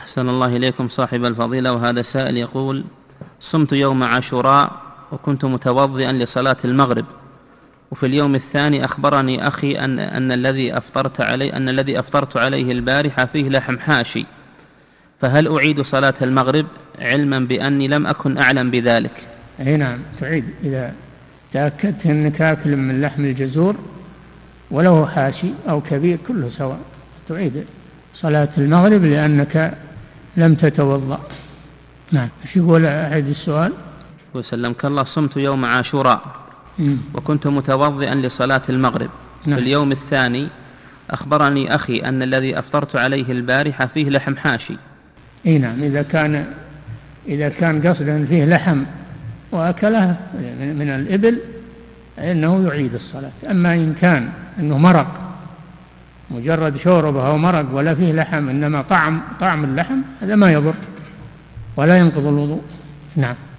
أحسن الله إليكم صاحب الفضيلة. وهذا سائل يقول: صمت يوم عاشوراء وكنت متوضئا لصلاة المغرب، وفي اليوم الثاني أخبرني أخي أن الذي أفطرت عليه البارحة فيه لحم حاشي، فهل أعيد صلاة المغرب علما بأني لم أكن أعلم بذلك؟ أي نعم تعيد، إذا تأكدت أنك آكل من لحم الجزور وله حاشي أو كبير كله سواء، تعيد صلاة المغرب لأنك لم تتوضأ. نعم. ايش يقول أحد السؤال؟ وسلمك الله: صمت يوم عاشوراء وكنت متوضئا لصلاة المغرب. نعم. في اليوم الثاني أخبرني أخي أن الذي أفطرت عليه البارحة فيه لحم حاشي. اي نعم، إذا كان قصدا فيه لحم وأكلها من الإبل فإنه يعيد الصلاة. أما إن كان أنه مرق، مجرد شوربه أو مرق ولا فيه لحم إنما طعم اللحم، هذا ما يضر ولا ينقض الوضوء. نعم.